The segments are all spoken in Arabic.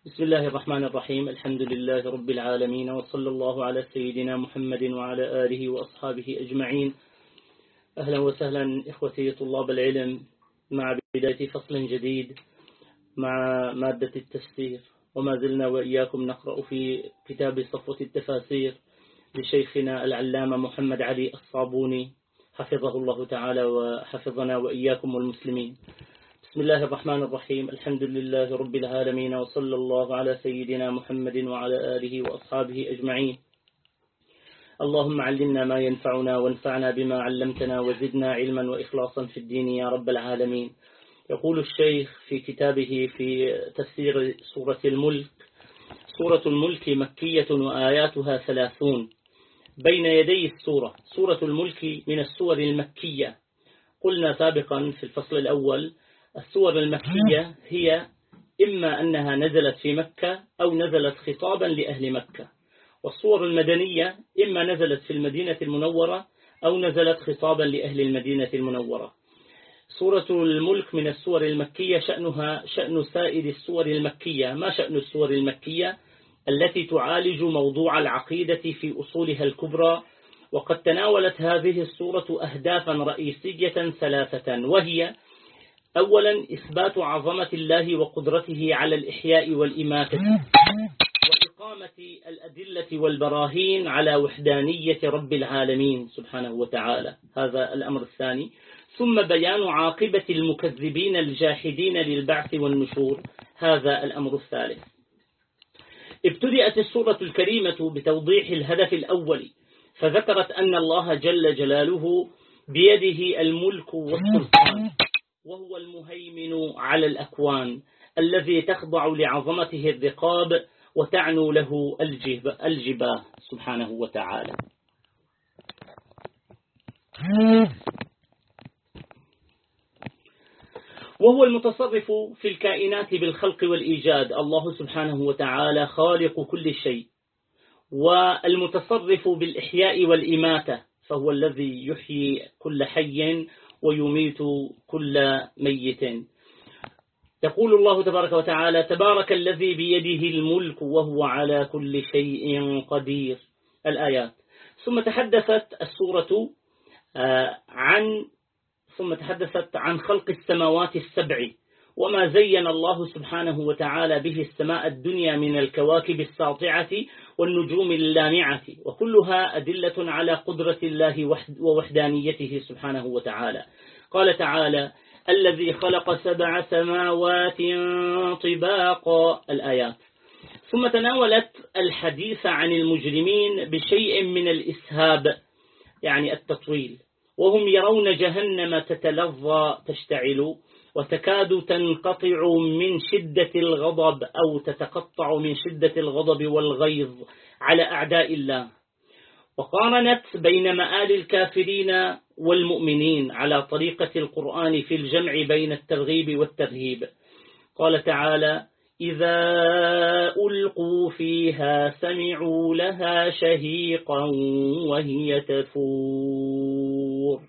بسم الله الرحمن الرحيم. الحمد لله رب العالمين، وصلى الله على سيدنا محمد وعلى آله وأصحابه أجمعين. أهلا وسهلا إخوتي طلاب العلم مع بداية فصل جديد مع مادة التفسير، وما زلنا وإياكم نقرأ في كتاب صفوة التفاسير لشيخنا العلامة محمد علي الصابوني حفظه الله تعالى وحفظنا وإياكم والمسلمين. بسم الله الرحمن الرحيم. الحمد لله رب العالمين، وصلى الله على سيدنا محمد وعلى آله وأصحابه أجمعين. اللهم علمنا ما ينفعنا وانفعنا بما علمتنا وزدنا علما وإخلاصا في الدين يا رب العالمين. يقول الشيخ في كتابه في تفسير سورة الملك: سورة الملك مكية وآياتها 30. بين يدي السورة سورة الملك من السور المكية. قلنا سابقا في الفصل الأول السور المكية هي إما أنها نزلت في مكة أو نزلت خطابا لأهل مكة، والسور المدنية إما نزلت في المدينة المنورة أو نزلت خطابا لأهل المدينة المنورة. سورة الملك من السور المكية شأنها شأن سائر السور المكية. ما شأن السور المكية؟ التي تعالج موضوع العقيدة في أصولها الكبرى. وقد تناولت هذه السورة أهدافا رئيسية 3، وهي: أولا إثبات عظمة الله وقدرته على الإحياء والإماتة، وإقامة الأدلة والبراهين على وحدانية رب العالمين سبحانه وتعالى، هذا الأمر الثاني. ثم بيان عاقبة المكذبين الجاحدين للبعث والنشور، هذا الأمر الثالث. ابتدأت السورة الكريمة بتوضيح الهدف الأول، فذكرت أن الله جل جلاله بيده الملك والسلطان، وهو المهيمن على الأكوان الذي تخضع لعظمته الرقاب وتعنو له الجباه سبحانه وتعالى. وهو المتصرف في الكائنات بالخلق والإيجاد. الله سبحانه وتعالى خالق كل شيء، والمتصرف بالإحياء والإماتة، فهو الذي يحيي كل حي ويميت كل ميت. يقول الله تبارك وتعالى: تبارك الذي بيده الملك وهو على كل شيء قدير. الآيات. ثم تحدثت السورة عن خلق السماوات السبع، وما زين الله سبحانه وتعالى به السماء الدنيا من الكواكب الساطعة والنجوم اللامعة، وكلها أدلة على قدرة الله ووحدانيته سبحانه وتعالى. قال تعالى: الذي خلق 7 سماوات طباقا. الآيات. ثم تناولت الحديث عن المجرمين بشيء من الإسهاب، يعني التطويل، وهم يرون جهنم تتلظى تشتعل وتكاد تنقطع من شدة الغضب، أو تتقطع من شدة الغضب والغيظ على أعداء الله. وقارنت بين مآل الكافرين والمؤمنين على طريقة القرآن في الجمع بين الترغيب والترهيب. قال تعالى: إذا ألقوا فيها سمعوا لها شهيقا وهي تفور.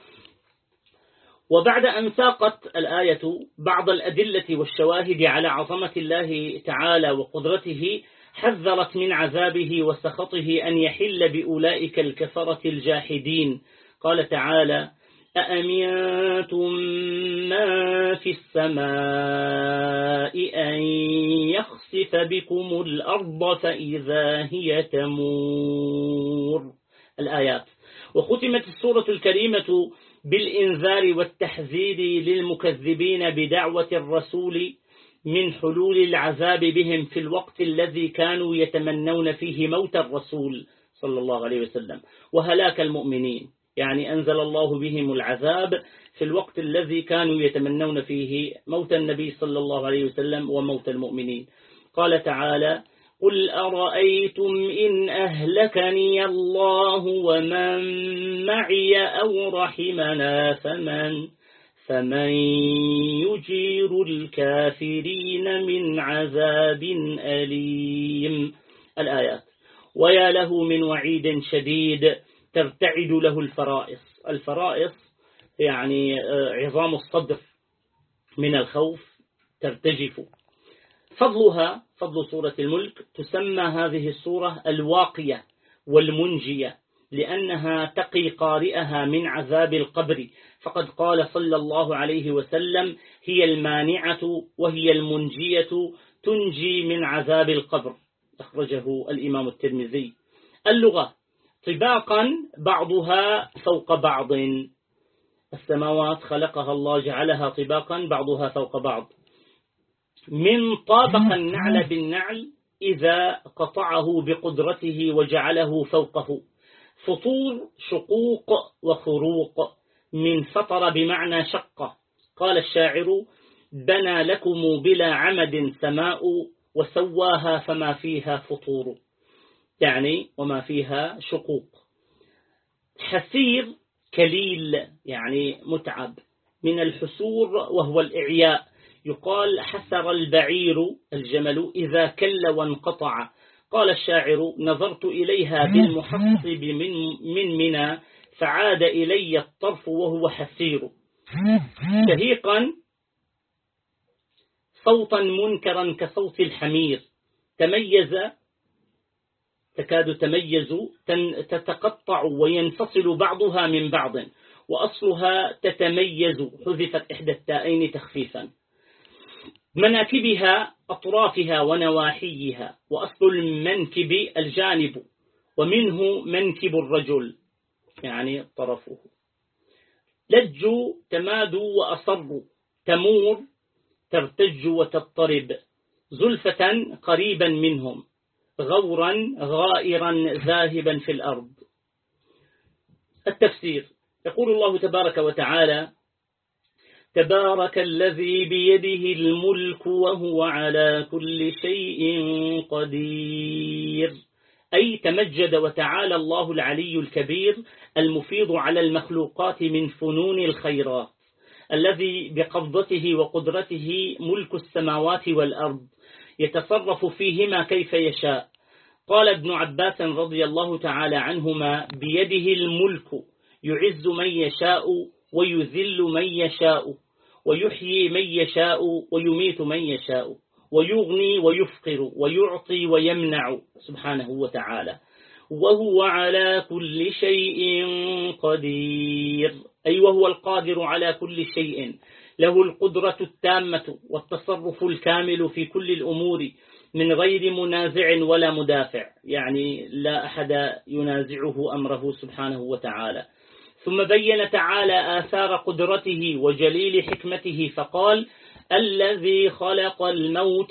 وبعد أن ساقت الآية بعض الأدلة والشواهد على عظمة الله تعالى وقدرته، حذرت من عذابه وسخطه أن يحل بأولئك الكفرة الجاحدين. قال تعالى: أأمنتم من في السماء أن يخسف بكم الأرض فإذا هي تمور. الآيات. وختمت السورة الكريمة بالإنذار والتحذير للمكذبين بدعوة الرسول من حلول العذاب بهم في الوقت الذي كانوا يتمنون فيه موت الرسول صلى الله عليه وسلم وهلاك المؤمنين، يعني أنزل الله بهم العذاب في الوقت الذي كانوا يتمنون فيه موت النبي صلى الله عليه وسلم وموت المؤمنين. قال تعالى: قل أرأيتم إن أهلكني الله ومن معي أو رحمنا فمن يجير الكافرين من عذاب أليم. الآيات. ويا له من وعيد شديد ترتعد له الفرائص. الفرائص يعني عظام الصدر من الخوف ترتجف. فضل سورة الملك. تسمى هذه السورة الواقية والمنجية، لأنها تقي قارئها من عذاب القبر، فقد قال صلى الله عليه وسلم: هي المانعة وهي المنجية تنجي من عذاب القبر، أخرجه الإمام الترمذي. اللغة: طباقا بعضها فوق بعض، السماوات خلقها الله جعلها طباقا بعضها فوق بعض. من طابق النعل بالنعل إذا قطعه بقدرته وجعله فوقه. فطور شقوق وخروق، من فطر بمعنى شقة. قال الشاعر: بنى لكم بلا عمد سماء وسواها فما فيها فطور، يعني وما فيها شقوق. حسير كليل يعني متعب، من الحسور وهو الإعياء. يقال: حسر البعير الجمل إذا كل وانقطع. قال الشاعر: نظرت إليها بالمحصب من منى فعاد إلي الطرف وهو حسير. شهيقا: صوتا منكرا كصوت الحمير. تكاد تميز، تتقطع وينفصل بعضها من بعض، وأصلها تتميز، حذفت إحدى التاءين تخفيفا. مناكبها أطرافها ونواحيها، وأصل المنكب الجانب، ومنه منكب الرجل يعني طرفه. لجوا تمادوا وأصروا، تمور ترتج وتضطرب، زلفة قريبا منهم، غورا غائرا ذاهبا في الأرض. التفسير: يقول الله تبارك وتعالى: تبارك الذي بيده الملك وهو على كل شيء قدير، أي تمجد وتعالى الله العلي الكبير المفيض على المخلوقات من فنون الخيرات، الذي بقبضته وقدرته ملك السماوات والأرض، يتصرف فيهما كيف يشاء. قال ابن عباس رضي الله تعالى عنهما: بيده الملك، يعز من يشاء ويذل من يشاء، ويحيي من يشاء ويميت من يشاء، ويغني ويفقر، ويعطي ويمنع سبحانه وتعالى، وهو على كل شيء قدير، أي وهو القادر على كل شيء، له القدرة التامة والتصرف الكامل في كل الأمور من غير منازع ولا مدافع، يعني لا أحد ينازعه أمره سبحانه وتعالى. ثم بين تعالى آثار قدرته وجليل حكمته فقال: الذي خلق الموت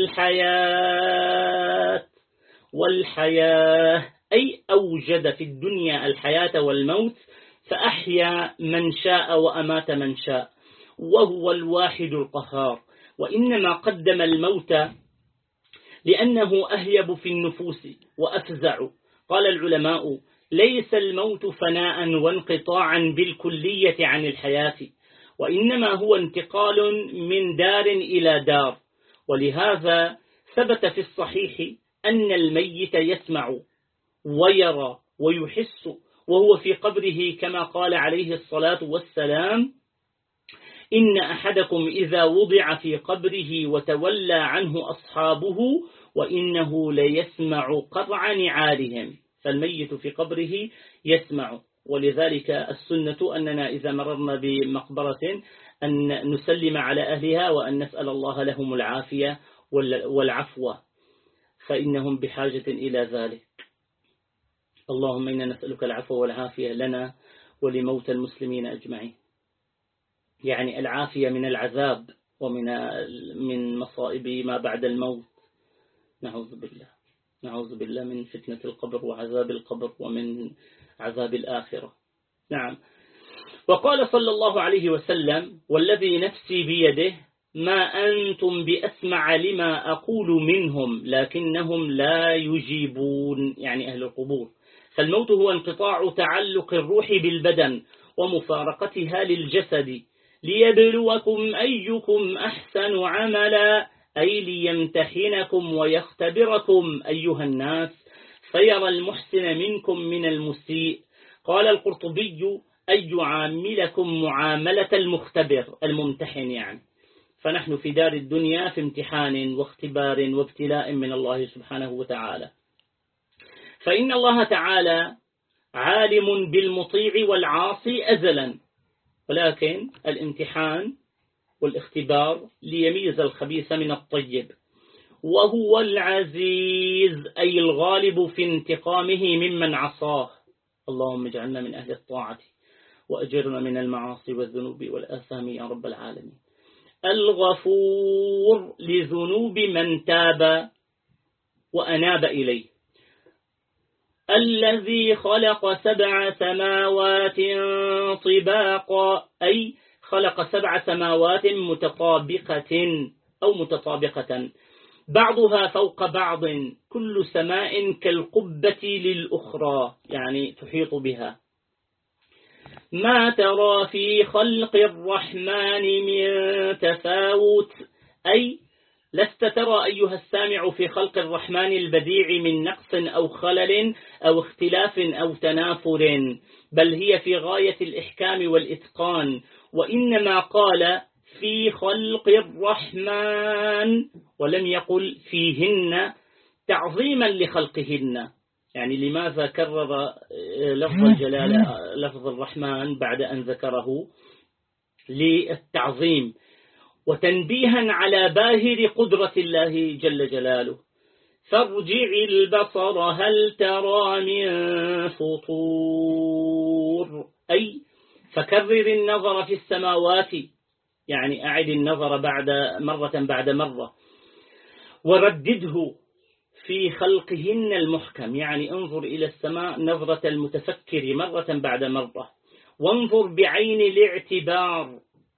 والحياة، أي أوجد في الدنيا الحياة والموت، فأحيا من شاء وأمات من شاء، وهو الواحد القهار. وإنما قدم الموت لأنه أهيب في النفوس وأفزع. قال العلماء: ليس الموت فناء وانقطاعا بالكلية عن الحياة، وإنما هو انتقال من دار إلى دار. ولهذا ثبت في الصحيح أن الميت يسمع ويرى ويحس وهو في قبره، كما قال عليه الصلاة والسلام: إن أحدكم إذا وضع في قبره وتولى عنه أصحابه وإنه ليسمع قرع نعالهم. فالميت في قبره يسمع. ولذلك السنة أننا إذا مررنا بمقبرة أن نسلم على أهلها وأن نسأل الله لهم العافية والعفو، فإنهم بحاجة إلى ذلك. اللهم إنا نسألك العفو والعافية لنا ولموتى المسلمين أجمعين، يعني العافية من العذاب ومن مصائب ما بعد الموت. نعوذ بالله من فتنة القبر وعذاب القبر ومن عذاب الآخرة. نعم. وقال صلى الله عليه وسلم: والذي نفسي بيده ما أنتم بأسمع لما أقول منهم لكنهم لا يجيبون، يعني أهل القبور. فالموت هو انقطاع تعلق الروح بالبدن ومفارقتها للجسد، ليبلوكم أيكم أحسن عملا، أي ليمتحنكم ويختبركم أيها الناس، فيرى المحسن منكم من المسيء. قال القرطبي: أي يعاملكم معاملة المختبر الممتحن يعني، فنحن في دار الدنيا في امتحان واختبار وابتلاء من الله سبحانه وتعالى. فإن الله تعالى عالم بالمطيع والعاصي أزلا، ولكن الامتحان والاختبار ليميز الخبيث من الطيب. وهو العزيز أي الغالب في انتقامه ممن عصاه. اللهم اجعلنا من أهل الطاعة وأجرنا من المعاصي والذنوب والآثام يا رب العالمين. الغفور لذنوب من تاب وأناب إليه. الذي خلق 7 سماوات طباقا أي خلق 7 سماوات متطابقة أو متطابقة بعضها فوق بعض، كل سماء كالقبة للأخرى، يعني تحيط بها. ما ترى في خلق الرحمن من تفاوت أي لست ترى أيها السامع في خلق الرحمن البديع من نقص أو خلل أو اختلاف أو تنافر، بل هي في غاية الإحكام والإتقان. وإنما قال في خلق الرحمن ولم يقل فيهن تعظيما لخلقهن. يعني لماذا كرر لفظ الجلالة لفظ الرحمن بعد أن ذكره؟ للتعظيم وتنبيها على باهر قدرة الله جل جلاله. فارجع البصر هل ترى من فطور أي فكرر النظر في السماوات، يعني أعد النظر بعد مرة وردده في خلقهن المحكم، يعني انظر إلى السماء نظرة المتفكر مرة بعد مرة، وانظر بعين الاعتبار.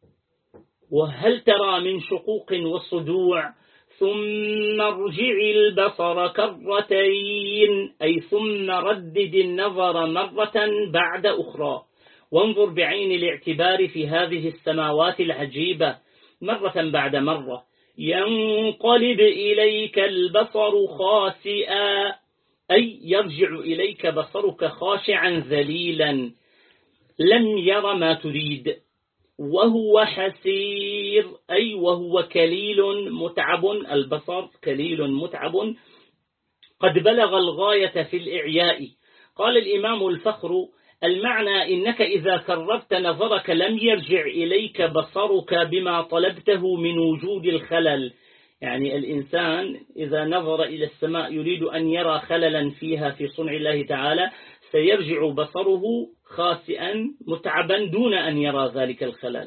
وهل ترى من شقوق وصدوع، ثم ارجع البصر كرتين أي ثم ردد النظر مرة بعد أخرى، وانظر بعين الاعتبار في هذه السماوات العجيبة مرة بعد مرة. ينقلب إليك البصر خاسئا أي يرجع إليك بصرك خاشعا ذليلا لم ير ما تريد. وهو حسير أي وهو كليل متعب، البصر كليل متعب قد بلغ الغاية في الإعياء. قال الإمام الفخر المعنى إنك إذا كررت نظرك لم يرجع إليك بصرك بما طلبته من وجود الخلل. يعني الإنسان إذا نظر إلى السماء يريد أن يرى خللا فيها في صنع الله تعالى سيرجع بصره خاسئا متعبا دون أن يرى ذلك الخلل.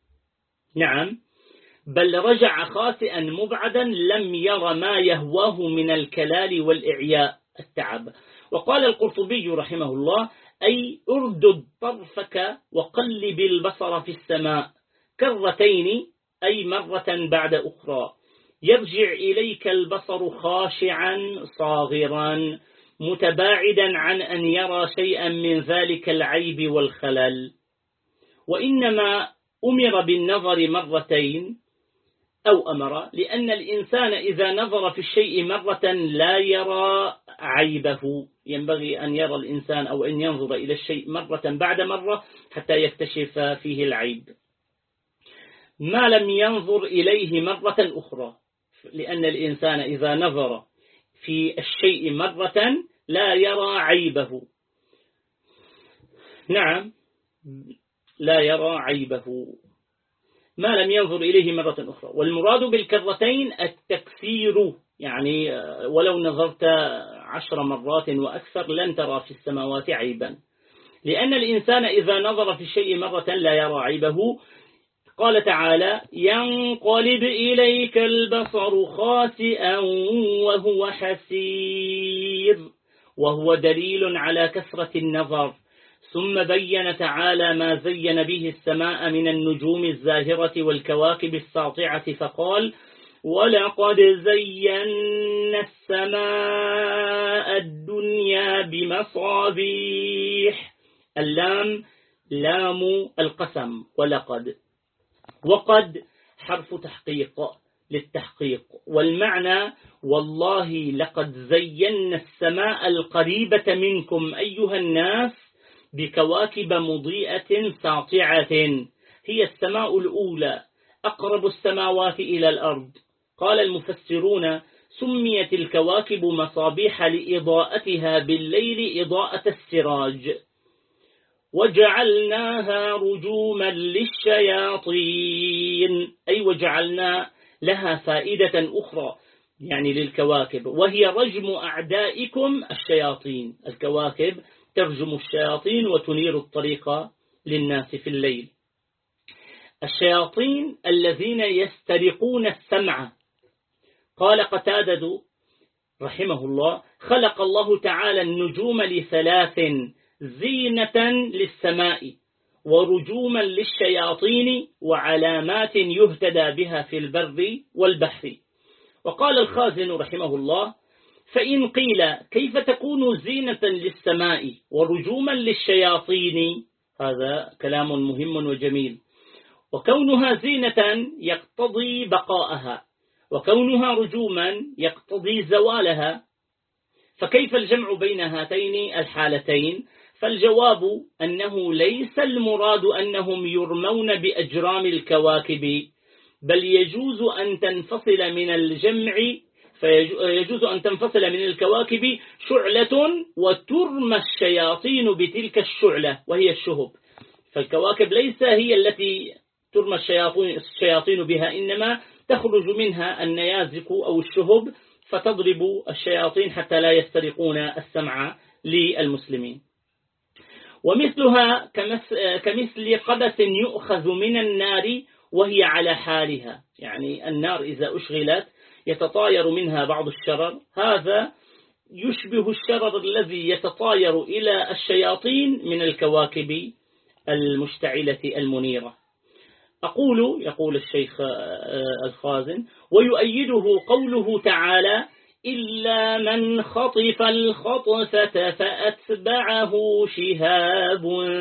نعم، بل رجع خاسئا مبعدا لم ير ما يهواه من الكلال والإعياء التعب. وقال القرطبي رحمه الله أي اردد طرفك وقلب البصر في السماء كرتين أي مرة بعد أخرى، يرجع إليك البصر خاشعا صاغرا متباعدا عن أن يرى شيئا من ذلك العيب والخلل. وإنما أمر بالنظر مرتين أو أمر لأن الإنسان إذا نظر في الشيء مرة لا يرى عيبه. ينبغي أن يرى الإنسان أو أن ينظر إلى الشيء مرة بعد مرة حتى يكتشف فيه العيب، ما لم ينظر إليه مرة أخرى، لأن الإنسان إذا نظر في الشيء مرة لا يرى عيبه. نعم، لا يرى عيبه ما لم ينظر إليه مرة أخرى. والمراد بالكرتين التكثير، يعني ولو نظرت 10 مرات وأكثر لن ترى في السماوات عيبا، لأن الإنسان إذا نظر في الشيء مرة لا يرى عيبه. قال تعالى ينقلب إليك البصر خاسئا وهو حسير، وهو دليل على كثرة النظر. ثم بين تعالى ما زين به السماء من النجوم الزاهرة والكواكب الساطعة فقال ولقد زينا السماء الدنيا بمصابيح. اللام لام القسم، ولقد، وقد حرف تحقيق للتحقيق، والمعنى والله لقد زينا السماء القريبة منكم أيها الناس بكواكب مضيئة ساطعة، هي السماء الأولى أقرب السماوات إلى الأرض. قال المفسرون: سميت الكواكب مصابيح لإضاءتها بالليل إضاءة السراج. وجعلناها رجوما للشياطين، أي وجعلنا لها فائدة أخرى يعني للكواكب، وهي رجم أعدائكم الشياطين. الكواكب ترجم الشياطين وتنير الطريق للناس في الليل. الشياطين الذين يسترقون السمع. قال قتادة رحمه الله: خلق الله تعالى النجوم لثلاث: زينة للسماء، ورجوما للشياطين، وعلامات يهتدى بها في البر والبحر. وقال الخازن رحمه الله: فإن قيل كيف تكون زينة للسماء ورجوما للشياطين؟ هذا كلام مهم وجميل. وكونها زينة يقتضي بقاءها، وكونها رجوما يقتضي زوالها، فكيف الجمع بين هاتين الحالتين؟ فالجواب أنه ليس المراد أنهم يرمون بأجرام الكواكب، بل يجوز أن تنفصل من الجمع، فيجوز أن تنفصل من الكواكب شعلة وترمى الشياطين بتلك الشعلة وهي الشهب. فالكواكب ليس هي التي ترمى الشياطين بها، إنما تخرج منها النيازك أو الشهب فتضرب الشياطين حتى لا يسترقون السمع للمسلمين. ومثلها كمثل قبس يؤخذ من النار وهي على حالها، يعني النار إذا أشغلت يتطاير منها بعض الشرر، هذا يشبه الشرر الذي يتطاير إلى الشياطين من الكواكب المشتعلة المنيرة. يقول الشيخ الخازن: ويؤيده قوله تعالى: إلا من خطف الخطفة فأتبعه شهاب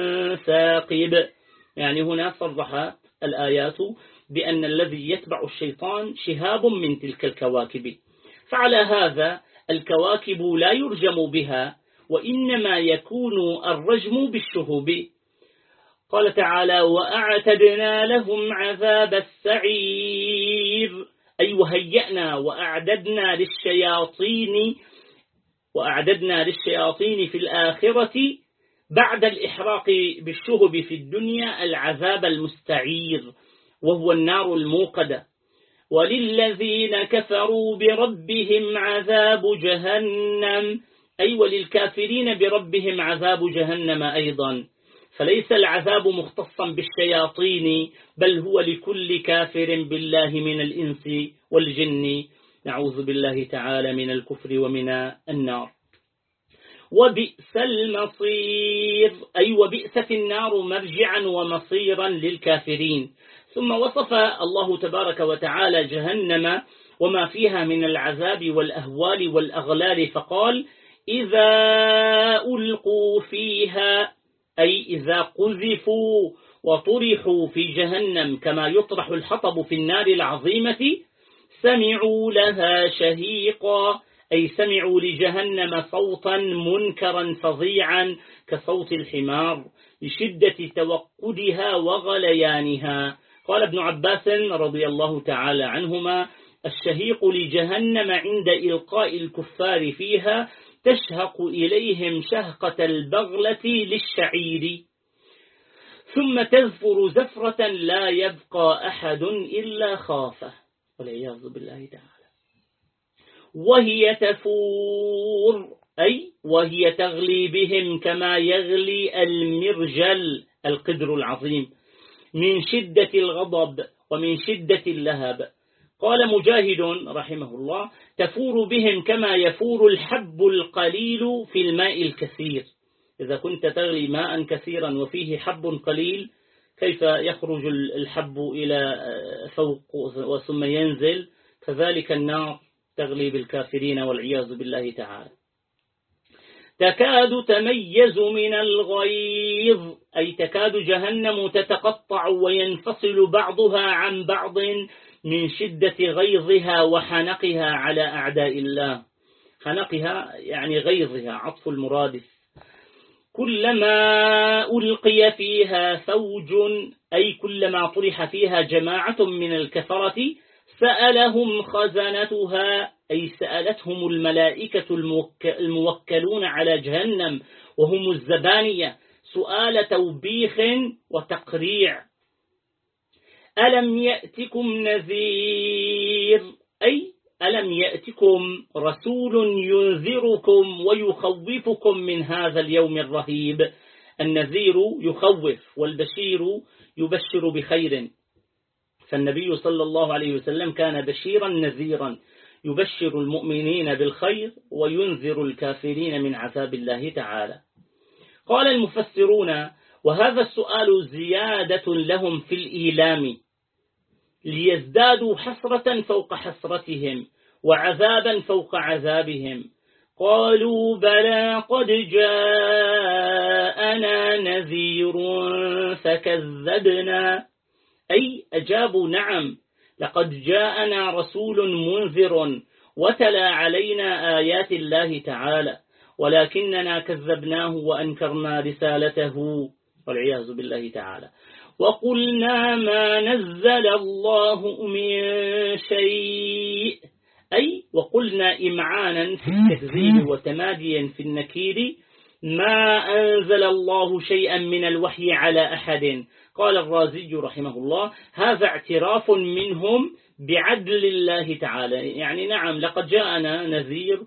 ثاقب. يعني هنا صرحت الآيات بأن الذي يتبع الشيطان شهاب من تلك الكواكب. فعلى هذا الكواكب لا يرجم بها، وإنما يكون الرجم بالشهب. قال تعالى: وأعتدنا لهم عذاب السعير، أي وهيأنا وأعددنا للشياطين في الآخرة بعد الإحراق بالشهب في الدنيا العذاب المستعير، وهو النار الموقدة. وللذين كفروا بربهم عذاب جهنم، أي وللكافرين بربهم عذاب جهنم أيضا. فليس العذاب مختصا بالشياطين، بل هو لكل كافر بالله من الإنس والجن، نعوذ بالله تعالى من الكفر ومن النار. وبئس المصير، أي وبئست النار مرجعا ومصيرا للكافرين. ثم وصف الله تبارك وتعالى جهنم وما فيها من العذاب والأهوال والأغلال، فقال: إذا ألقوا فيها، أي إذا قذفوا وطرحوا في جهنم كما يطرح الحطب في النار العظيمة، سمعوا لها شهيقا، أي سمعوا لجهنم صوتا منكرا فظيعا كصوت الحمار لشدة توقدها وغليانها. قال ابن عباس رضي الله تعالى عنهما: الشهيق لجهنم عند إلقاء الكفار فيها تشهق إليهم شهقة البغلة للشعير، ثم تزفر زفرة لا يبقى أحد إلا خافه، والعياذ بالله تعالى. وهي تفور، أي وهي تغلي بهم كما يغلي المرجل القدر العظيم من شدة الغضب ومن شدة اللهب. قال مجاهد رحمه الله: تفور بهم كما يفور الحب القليل في الماء الكثير. إذا كنت تغلي ماء كثيرا وفيه حب قليل، كيف يخرج الحب إلى فوق وثم ينزل؟ كذلك النار تغلي بالكافرين والعياذ بالله تعالى. تكاد تميز من الغيظ، أي تكاد جهنم تتقطع وينفصل بعضها عن بعض من شدة غيظها وحنقها على أعداء الله. حنقها يعني غيظها، عطف المرادف. كلما ألقي فيها فوج أي كلما طرح فيها جماعة من الكفرة سألهم خزنتها أي سألتهم الملائكة الموكلون على جهنم وهم الزبانية سؤال توبيخ وتقريع. ألم يأتكم نذير أي ألم يأتكم رسول ينذركم ويخوفكم من هذا اليوم الرهيب. النذير يخوف والبشير يبشر بخير، فالنبي صلى الله عليه وسلم كان بشيرا نذيرا يبشر المؤمنين بالخير وينذر الكافرين من عذاب الله تعالى. قال المفسرون وهذا السؤال زيادة لهم في الإيلام ليزدادوا حسرة فوق حسرتهم وعذابا فوق عذابهم. قالوا بلى قد جاءنا نذير فكذبنا أي أجابوا نعم لقد جاءنا رسول منذر وتلا علينا آيات الله تعالى ولكننا كذبناه وأنكرنا رسالته والعياذ بالله تعالى. وقلنا ما نزل الله من شيء أي وقلنا إمعانا في التكذيب وتماديا في النكير ما أنزل الله شيئا من الوحي على أحد. قال الرازي رحمه الله هذا اعتراف منهم بعدل الله تعالى، يعني نعم لقد جاءنا نذير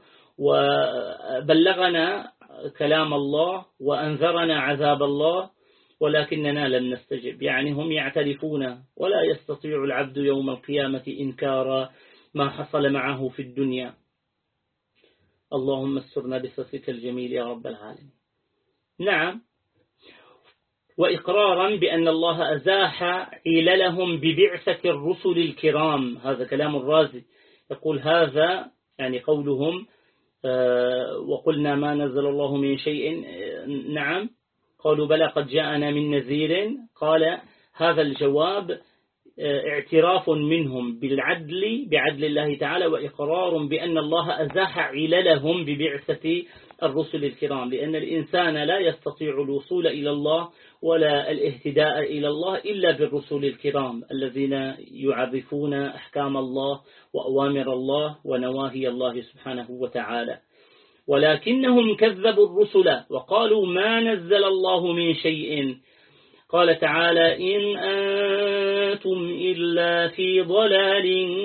وبلغنا كلام الله وأنذرنا عذاب الله ولكننا لم نستجب، يعني هم يعترفون ولا يستطيع العبد يوم القيامة إنكار ما حصل معه في الدنيا. اللهم استرنا بسترك الجميل يا رب العالمين. نعم، وإقرارا بأن الله أزاح عللهم ببعثة الرسل الكرام. هذا كلام الرازي يقول هذا يعني قولهم وقلنا ما نزل الله من شيء. نعم قالوا بلى قد جاءنا من نذير. قال هذا الجواب اعتراف منهم بعدل الله تعالى وإقرار بأن الله أزاح عللهم ببعثة الرسل الكرام، لأن الإنسان لا يستطيع الوصول إلى الله ولا الاهتداء إلى الله إلا بالرسل الكرام الذين يعرفون أحكام الله وأوامر الله ونواهي الله سبحانه وتعالى. ولكنهم كذبوا الرسل وقالوا ما نزل الله من شيء. قال تعالى إن أنتم إلا في ضلال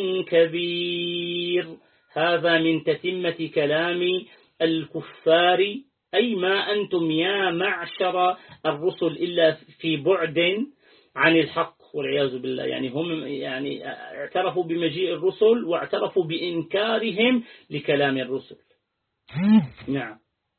كبير. هذا من تتمة كلام الكفار أي ما أنتم يا معشر الرسل إلا في بعد عن الحق والعياذ بالله. يعني هم يعني اعترفوا بمجيء الرسل واعترفوا بإنكارهم لكلام الرسل. نعم.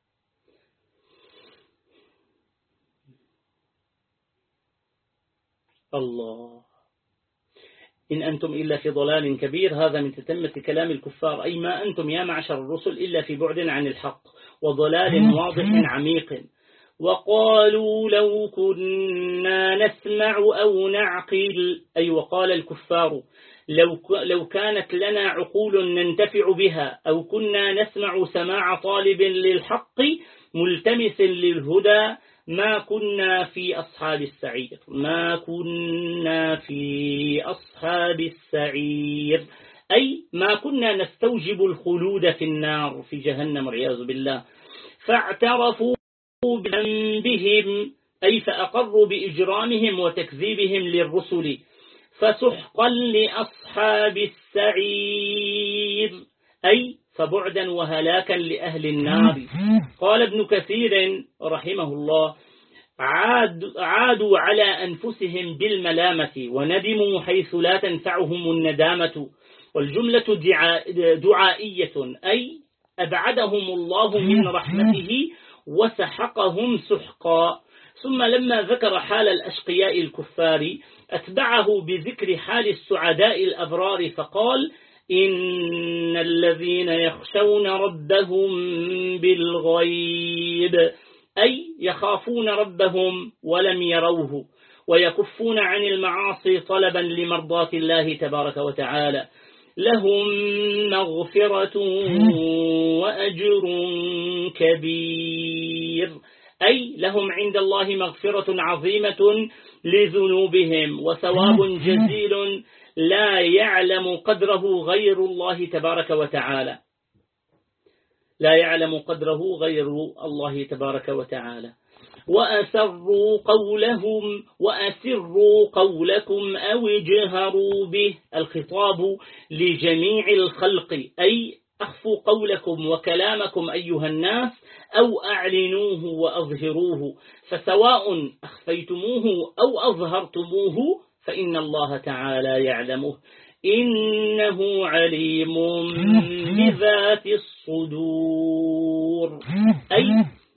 الله إن أنتم إلا في ضلال كبير. هذا من تتمة كلام الكفار أي ما أنتم يا معشر الرسل إلا في بعد عن الحق وضلال واضح عميق. وقالوا لو كنا نسمع أو نعقل أي وقال الكفار لو كانت لنا عقول ننتفع بها أو كنا نسمع سماع طالب للحق ملتمس للهدى ما كنا في أصحاب السعير. ما كنا في أصحاب السعير أي ما كنا نستوجب الخلود في النار في جهنم والعياذ بالله. فاعترفوا بذنبهم أي فأقروا بإجرامهم وتكذيبهم للرسل فسحقا لأصحاب السعير أي فبعدا وهلاكا لأهل النار. قال ابن كثير رحمه الله عادوا على أنفسهم بالملامة وندموا حيث لا تنفعهم الندامة. والجملة دعائية أي أبعدهم الله من رحمته وسحقهم سحقا. ثم لما ذكر حال الأشقياء الكفار أتبعه بذكر حال السعداء الأبرار فقال إن الذين يخشون ربهم بالغيب أي يخافون ربهم ولم يروه ويكفون عن المعاصي طلبا لمرضاة الله تبارك وتعالى لهم مغفرة وأجر كبير أي لهم عند الله مغفرة عظيمة لذنوبهم وثواب جزيل لا يعلم قدره غير الله تبارك وتعالى. لا يعلم قدره غير الله تبارك وتعالى. وأسروا قولكم أو اجهروا به. الخطاب لجميع الخلق، أي أخفوا قولكم وكلامكم أيها الناس أو أعلنوه وأظهروه، فسواء أخفيتموه أو أظهرتموه فإن الله تعالى يعلمه، إنه عليم بذات الصدور. أي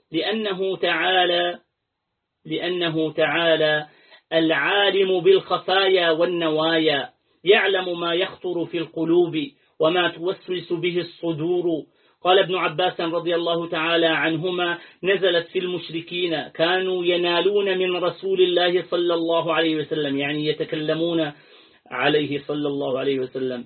لأنه تعالى العالم بالخفايا والنوايا، يعلم ما يخطر في القلوب وما توسوس به الصدور. قال ابن عباس رضي الله تعالى عنهما: نزلت في المشركين كانوا ينالون من رسول الله صلى الله عليه وسلم، يعني يتكلمون عليه صلى الله عليه وسلم،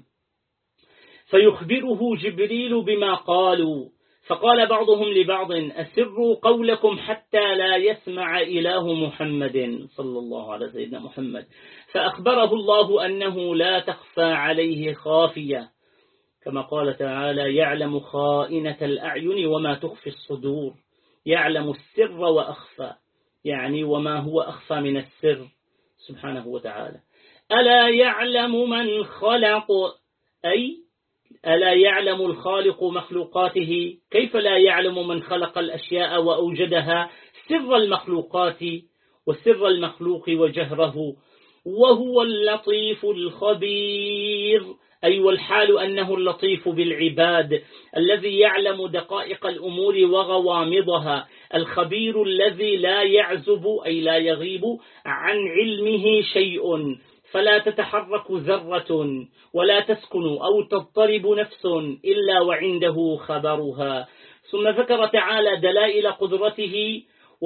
فيخبره جبريل بما قالوا، فقال بعضهم لبعض: أسروا قولكم حتى لا يسمع إله محمد صلى الله على سيدنا محمد، فأخبره الله أنه لا تخفى عليه خافية، كما قال تعالى: يعلم خائنة الأعين وما تخفي الصدور، يعلم السر وأخفى، يعني وما هو أخفى من السر سبحانه وتعالى. ألا يعلم من خلق، أي ألا يعلم الخالق مخلوقاته، كيف لا يعلم من خلق الأشياء وأوجدها سر المخلوقات وسر المخلوق وجهره، وهو اللطيف الخبير، أي والحال أنه اللطيف بالعباد الذي يعلم دقائق الأمور وغوامضها، الخبير الذي لا يعزب أي لا يغيب عن علمه شيء، فلا تتحرك ذرة ولا تسكن أو تضطرب نفس إلا وعنده خبرها. ثم ذكر تعالى دلائل قدرته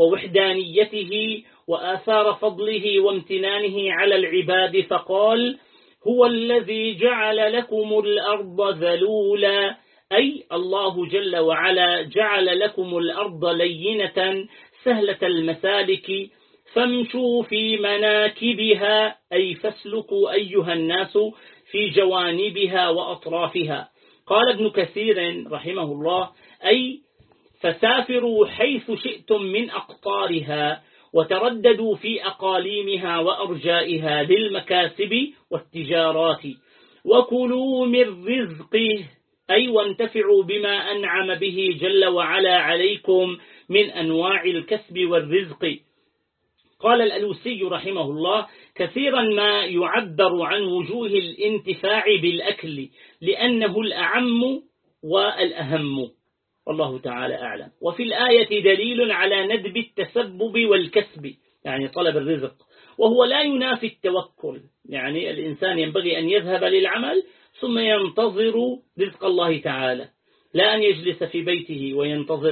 ووحدانيته وآثار فضله وامتنانه على العباد، فقال: هو الذي جعل لكم الأرض ذلولا، أي الله جل وعلا جعل لكم الأرض لينة سهلة المسالك، فامشوا في مناكبها، أي فاسلكوا أيها الناس في جوانبها وأطرافها. قال ابن كثير رحمه الله: أي فسافروا حيث شئتم من أقطارها، وترددوا في أقاليمها وأرجائها للمكاسب والتجارات، وكلوا من رزقه، أي وانتفعوا بما أنعم به جل وعلا عليكم من أنواع الكسب والرزق. قال الألوسي رحمه الله: كثيرا ما يعبر عن وجوه الانتفاع بالأكل لأنه الأعم والأهم، والله تعالى أعلم. وفي الآية دليل على ندب التسبب والكسب، يعني طلب الرزق، وهو لا ينافي التوكل، يعني الإنسان ينبغي أن يذهب للعمل ثم ينتظر رزق الله تعالى، لا أن يجلس في بيته وينتظر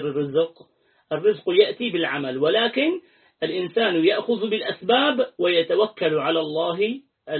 الرزق يأتي بالعمل، ولكن الإنسان يأخذ بالأسباب ويتوكل على الله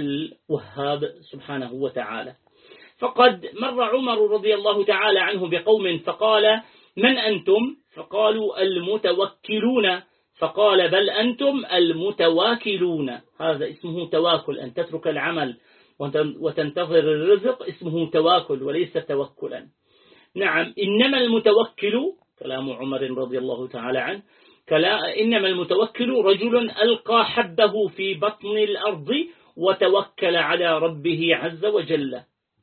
الوهاب سبحانه وتعالى. فقد مر عمر رضي الله تعالى عنه بقوم فقال: من أنتم؟ فقالوا: المتوكلون. فقال: بل أنتم المتواكلون. هذا اسمه تواكل، أن تترك العمل وتنتظر الرزق اسمه تواكل وليس توكلا. نعم، إنما المتوكل، كلام عمر رضي الله تعالى عنه، إنما المتوكل رجل ألقى حبه في بطن الأرض وتوكل على ربه عز وجل.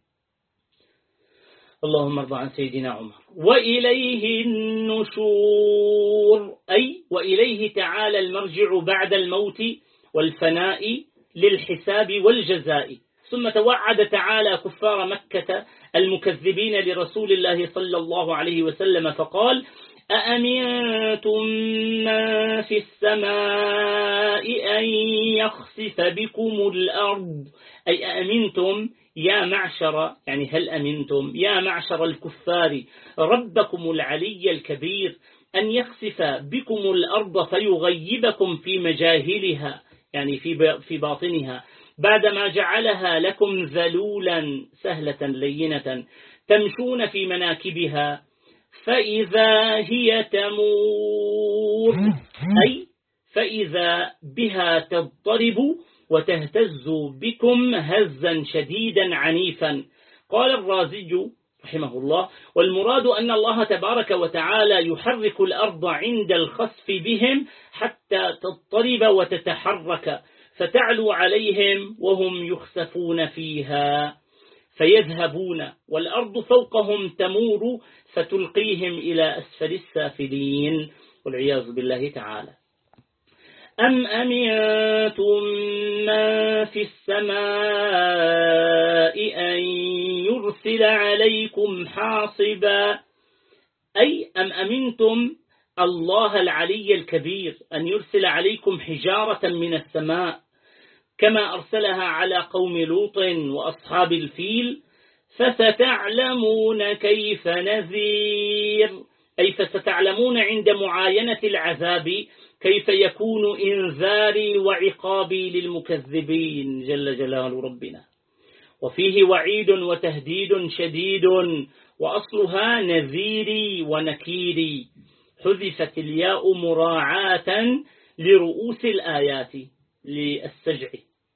اللهم ارضى عن سيدنا عمر. وإليه النشور، أي وإليه تعالى المرجع بعد الموت والفناء للحساب والجزاء. ثم توعد تعالى كفار مكة المكذبين لرسول الله صلى الله عليه وسلم فقال: أأمنتم من في السماء أن يخسف بكم الأرض، أي أأمنتم يا معشر، يعني هل أمنتم يا معشر الكفار ربكم العلي الكبير أن يخسف بكم الأرض فيغيبكم في مجاهلها، يعني في باطنها، بعدما جعلها لكم ذلولا سهلة لينة تمشون في مناكبها، فإذا هي تمور، أي فإذا بها تضطرب وتهتز بكم هزا شديدا عنيفا. قال الرازي رحمه الله: والمراد أن الله تبارك وتعالى يحرك الأرض عند الخسف بهم حتى تضطرب وتتحرك فتعلو عليهم وهم يخسفون فيها فيذهبون، والأرض فوقهم تمور فتلقيهم إلى أسفل السافلين، والعياذ بالله تعالى. أم أمنتم من في السماء أن يرسل عليكم حاصبا، أي أم أمنتم الله العلي الكبير أن يرسل عليكم حجارة من السماء كما أرسلها على قوم لوط وأصحاب الفيل، فستعلمون كيف نذير، أي فستعلمون عند معاينة العذاب كيف يكون إنذاري وعقابي للمكذبين جل جلال ربنا. وفيه وعيد وتهديد شديد، وأصلها نذيري ونكيري، حذفت الياء مراعاة لرؤوس الآيات للسجع.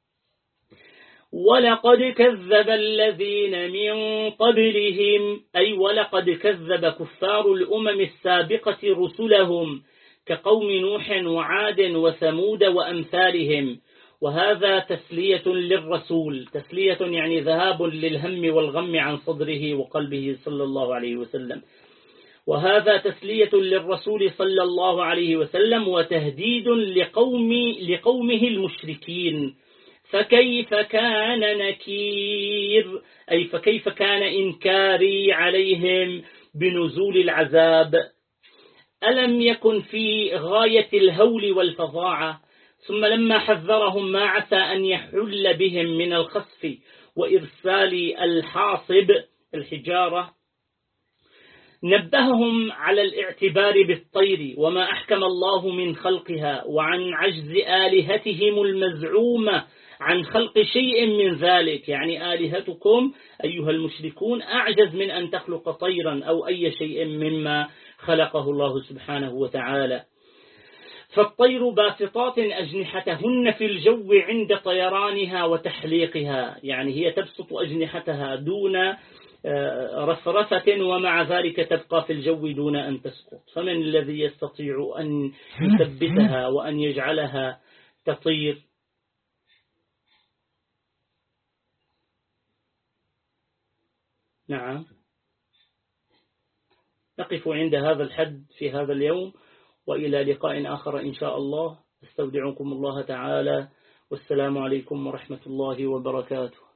ولقد كذب الذين من قبلهم، أي ولقد كذب كفار الأمم السابقة رسلهم كقوم نوح وعاد وثمود وأمثالهم. وهذا تسلية للرسول، تسلية يعني ذهاب للهم والغم عن صدره وقلبه صلى الله عليه وسلم، وهذا تسلية للرسول صلى الله عليه وسلم وتهديد لقومه المشركين. فكيف كان نكير، أي فكيف كان إنكاري عليهم بنزول العذاب. ألم يكن في غاية الهول والفظاعة، ثم لما حذرهم ما عسى أن يحل بهم من الخسف وإرسال الحاصب الحجارة، نبههم على الاعتبار بالطير وما أحكم الله من خلقها، وعن عجز آلهتهم المزعومة عن خلق شيء من ذلك، يعني آلهتكم أيها المشركون أعجز من أن تخلق طيرا أو أي شيء مما خلقه الله سبحانه وتعالى. فالطير باسطات أجنحتهن في الجو عند طيرانها وتحليقها، يعني هي تبسط أجنحتها دون رفرفة ومع ذلك تبقى في الجو دون أن تسقط. فمن الذي يستطيع أن يثبتها وأن يجعلها تطير؟ نعم، نقف عند هذا الحد في هذا اليوم، وإلى لقاء آخر إن شاء الله. استودعكم الله تعالى، والسلام عليكم ورحمة الله وبركاته.